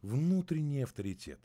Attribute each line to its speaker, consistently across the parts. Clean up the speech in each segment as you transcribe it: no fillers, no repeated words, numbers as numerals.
Speaker 1: Внутренний авторитет.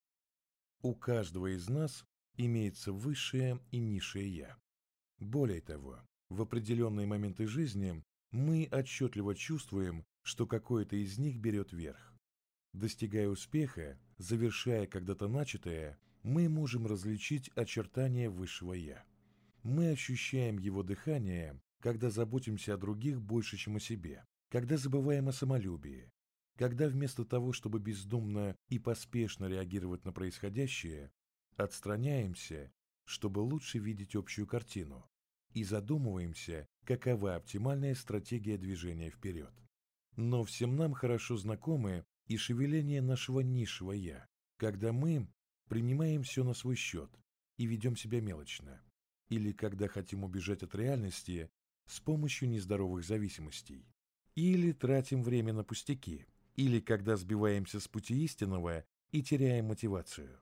Speaker 1: У каждого из нас имеется высшее и низшее «я». Более того, в определенные моменты жизни мы отчетливо чувствуем, что какое-то из них берет верх. Достигая успеха, завершая когда-то начатое, мы можем различить очертания высшего «я». Мы ощущаем его дыхание, когда заботимся о других больше, чем о себе, когда забываем о самолюбии, когда вместо того, чтобы бездумно и поспешно реагировать на происходящее, отстраняемся, чтобы лучше видеть общую картину, и задумываемся, какова оптимальная стратегия движения вперед. Но всем нам хорошо знакомы и шевеление нашего низшего «я», когда мы принимаем все на свой счет и ведем себя мелочно, или когда хотим убежать от реальности с помощью нездоровых зависимостей, или тратим время на пустяки, или когда сбиваемся с пути истинного и теряем мотивацию.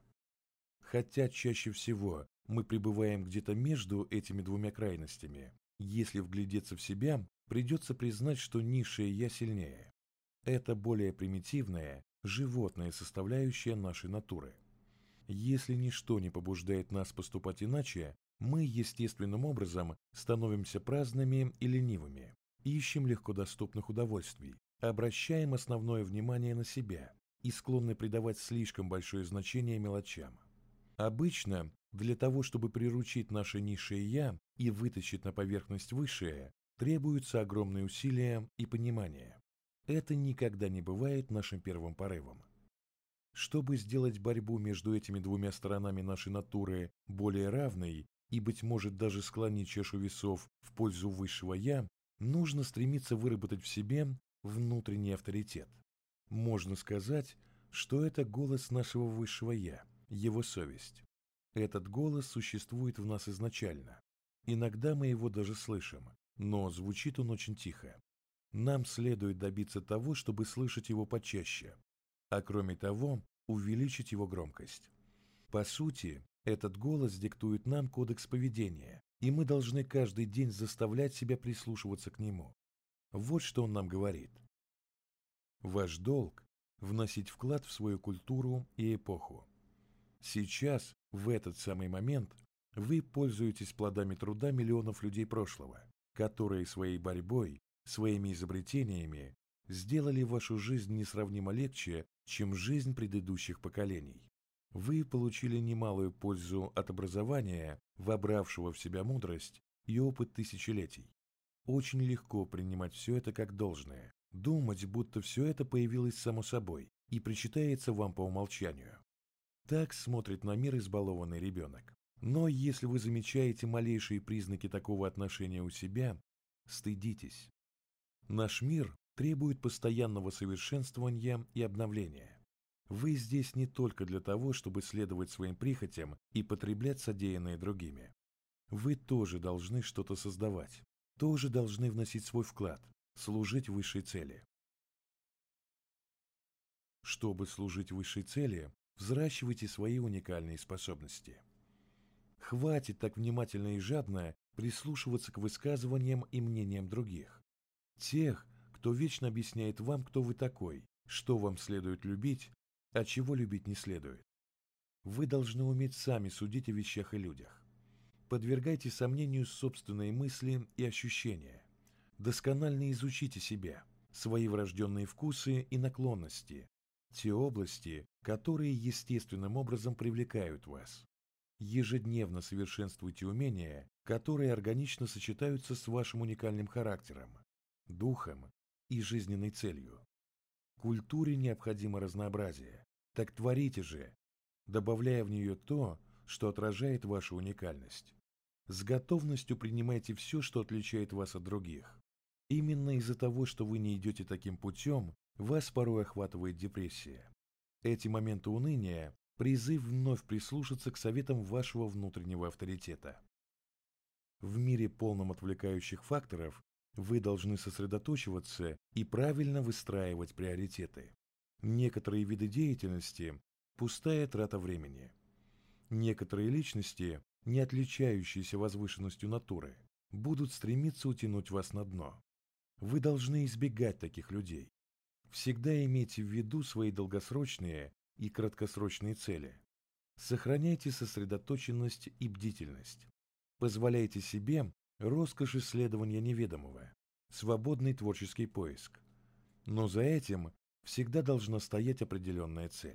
Speaker 1: Хотя чаще всего мы пребываем где-то между этими двумя крайностями, если вглядеться в себя, придется признать, что низшее «я» сильнее. Это более примитивная, животная составляющая нашей натуры. Если ничто не побуждает нас поступать иначе, мы естественным образом становимся праздными и ленивыми, ищем легкодоступных удовольствий, обращаем основное внимание на себя и склонны придавать слишком большое значение мелочам. Обычно для того, чтобы приручить наше низшее «я» и вытащить на поверхность высшее, требуются огромные усилия и понимание. Это никогда не бывает нашим первым порывом. Чтобы сделать борьбу между этими двумя сторонами нашей натуры более равной и, быть может, даже склонить чашу весов в пользу высшего «я», нужно стремиться выработать в себе внутренний авторитет. Можно сказать, что это голос нашего высшего «я», его совесть. Этот голос существует в нас изначально. Иногда мы его даже слышим, но звучит он очень тихо. Нам следует добиться того, чтобы слышать его почаще, а кроме того, увеличить его громкость. По сути, этот голос диктует нам кодекс поведения, и мы должны каждый день заставлять себя прислушиваться к нему. Вот что он нам говорит. Ваш долг – вносить вклад в свою культуру и эпоху. Сейчас, в этот самый момент, вы пользуетесь плодами труда миллионов людей прошлого, которые своей борьбой, своими изобретениями сделали вашу жизнь несравнимо легче, чем жизнь предыдущих поколений. Вы получили немалую пользу от образования, вобравшего в себя мудрость и опыт тысячелетий. Очень легко принимать все это как должное, думать, будто все это появилось само собой и причитается вам по умолчанию. Так смотрит на мир избалованный ребенок. Но если вы замечаете малейшие признаки такого отношения у себя, стыдитесь. Наш мир требует постоянного совершенствования и обновления. Вы здесь не только для того, чтобы следовать своим прихотям и потреблять содеянное другими. Вы тоже должны что-то создавать, тоже должны вносить свой вклад, служить высшей цели. Чтобы служить высшей цели, взращивайте свои уникальные способности. Хватит так внимательно и жадно прислушиваться к высказываниям и мнениям других. Тех, кто вечно объясняет вам, кто вы такой, что вам следует любить, а чего любить не следует. Вы должны уметь сами судить о вещах и людях. Подвергайте сомнению собственные мысли и ощущения. Досконально изучите себя, свои врожденные вкусы и наклонности, те области, которые естественным образом привлекают вас. Ежедневно совершенствуйте умения, которые органично сочетаются с вашим уникальным характером, духом и жизненной целью. Культуре необходимо разнообразие. Так творите же, добавляя в нее то, что отражает вашу уникальность. С готовностью принимайте все, что отличает вас от других. Именно из-за того, что вы не идете таким путем, вас порой охватывает депрессия. Эти моменты уныния – призыв вновь прислушаться к советам вашего внутреннего авторитета. В мире, полном отвлекающих факторов, вы должны сосредоточиваться и правильно выстраивать приоритеты. Некоторые виды деятельности – пустая трата времени. Некоторые личности, не отличающиеся возвышенностью натуры, будут стремиться утянуть вас на дно. Вы должны избегать таких людей. Всегда имейте в виду свои долгосрочные и краткосрочные цели. Сохраняйте сосредоточенность и бдительность. Позволяйте себе роскошь исследования неведомого, свободный творческий поиск. Но за этим всегда должна стоять определенная цель.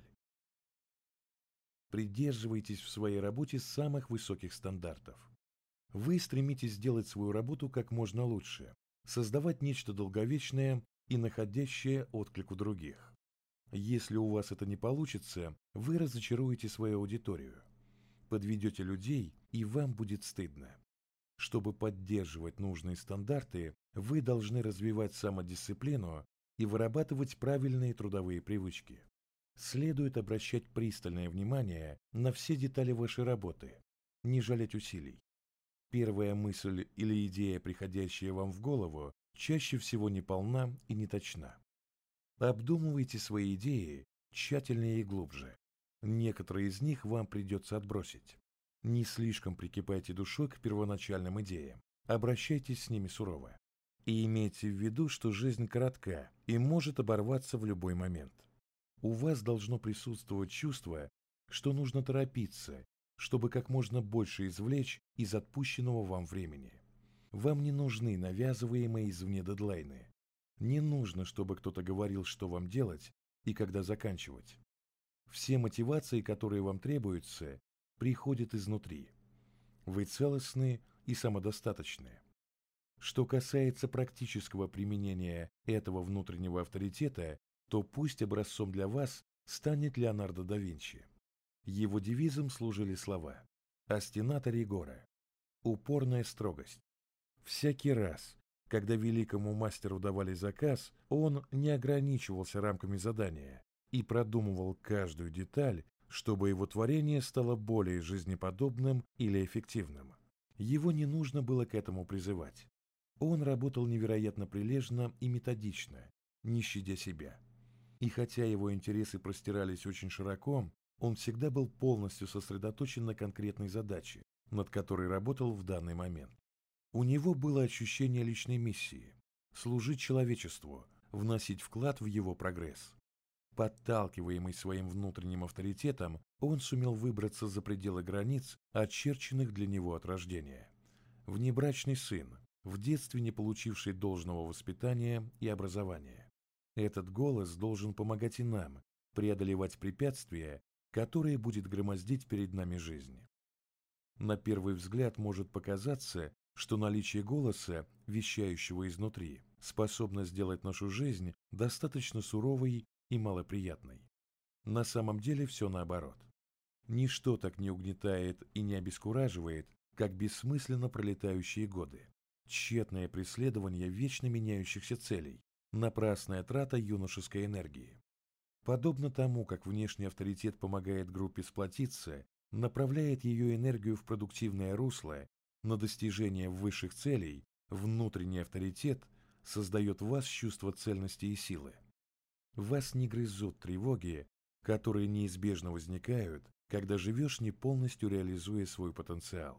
Speaker 1: Придерживайтесь в своей работе самых высоких стандартов. Вы стремитесь сделать свою работу как можно лучше, создавать нечто долговечное и находящее отклик у других. Если у вас это не получится, вы разочаруете свою аудиторию, подведете людей, и вам будет стыдно. Чтобы поддерживать нужные стандарты, вы должны развивать самодисциплину и вырабатывать правильные трудовые привычки. Следует обращать пристальное внимание на все детали вашей работы, не жалеть усилий. Первая мысль или идея, приходящая вам в голову, чаще всего неполна и неточна. Обдумывайте свои идеи тщательнее и глубже. Некоторые из них вам придется отбросить. Не слишком прикипайте душой к первоначальным идеям, обращайтесь с ними сурово. И имейте в виду, что жизнь коротка и может оборваться в любой момент. У вас должно присутствовать чувство, что нужно торопиться, чтобы как можно больше извлечь из отпущенного вам времени. Вам не нужны навязываемые извне дедлайны. Не нужно, чтобы кто-то говорил, что вам делать и когда заканчивать. Все мотивации, которые вам требуются, приходят изнутри. Вы целостны и самодостаточны. Что касается практического применения этого внутреннего авторитета, то пусть образцом для вас станет Леонардо да Винчи. Его девизом служили слова «Остинато ригоре» – упорная строгость. Всякий раз, когда великому мастеру давали заказ, он не ограничивался рамками задания и продумывал каждую деталь, чтобы его творение стало более жизнеподобным или эффективным. Его не нужно было к этому призывать. Он работал невероятно прилежно и методично, не щадя себя. И хотя его интересы простирались очень широко, он всегда был полностью сосредоточен на конкретной задаче, над которой работал в данный момент. У него было ощущение личной миссии – служить человечеству, вносить вклад в его прогресс. Подталкиваемый своим внутренним авторитетом, он сумел выбраться за пределы границ, очерченных для него от рождения. Внебрачный сын, в детстве не получивший должного воспитания и образования. Этот голос должен помогать и нам преодолевать препятствия, которые будет громоздить перед нами жизнь. На первый взгляд может показаться, что наличие голоса, вещающего изнутри, способно сделать нашу жизнь достаточно суровой и малоприятной. На самом деле все наоборот. Ничто так не угнетает и не обескураживает, как бессмысленно пролетающие годы, тщетное преследование вечно меняющихся целей, напрасная трата юношеской энергии. Подобно тому, как внешний авторитет помогает группе сплотиться, направляет ее энергию в продуктивное русло на достижение высших целей, внутренний авторитет создает в вас чувство цельности и силы. Вас не грызут тревоги, которые неизбежно возникают, когда живешь, не полностью реализуя свой потенциал.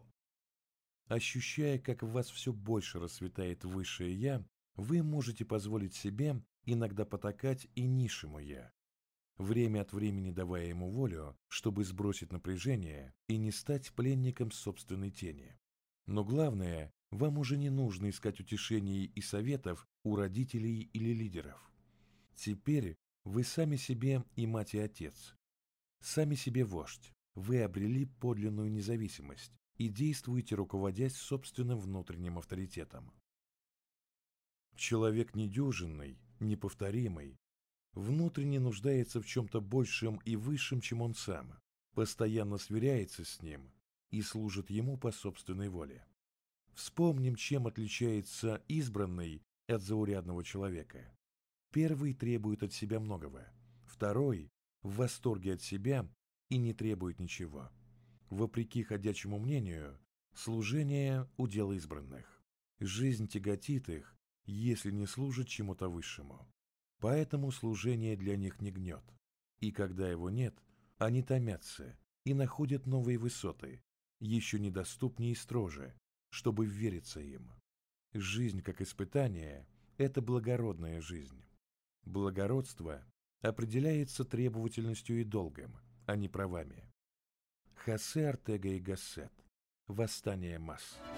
Speaker 1: Ощущая, как в вас все больше расцветает высшее «я», вы можете позволить себе иногда потакать и низшему «я», время от времени давая ему волю, чтобы сбросить напряжение и не стать пленником собственной тени. Но главное, вам уже не нужно искать утешений и советов у родителей или лидеров. Теперь вы сами себе и мать, и отец. Сами себе вождь. Вы обрели подлинную независимость и действуете, руководясь собственным внутренним авторитетом. Человек недюжинный, неповторимый, внутренне нуждается в чем-то большем и высшем, чем он сам, постоянно сверяется с ним и служит ему по собственной воле. Вспомним, чем отличается избранный от заурядного человека. Первый требует от себя многого, второй в восторге от себя и не требует ничего. Вопреки ходячему мнению, служение – удел избранных. Жизнь тяготит их, если не служит чему-то высшему. Поэтому служение для них не гнет. И когда его нет, они томятся и находят новые высоты, еще недоступнее и строже, чтобы вериться им. Жизнь как испытание – это благородная жизнь. Благородство определяется требовательностью и долгом, а не правами. Хосе Ортега и Гассет. Восстание масс.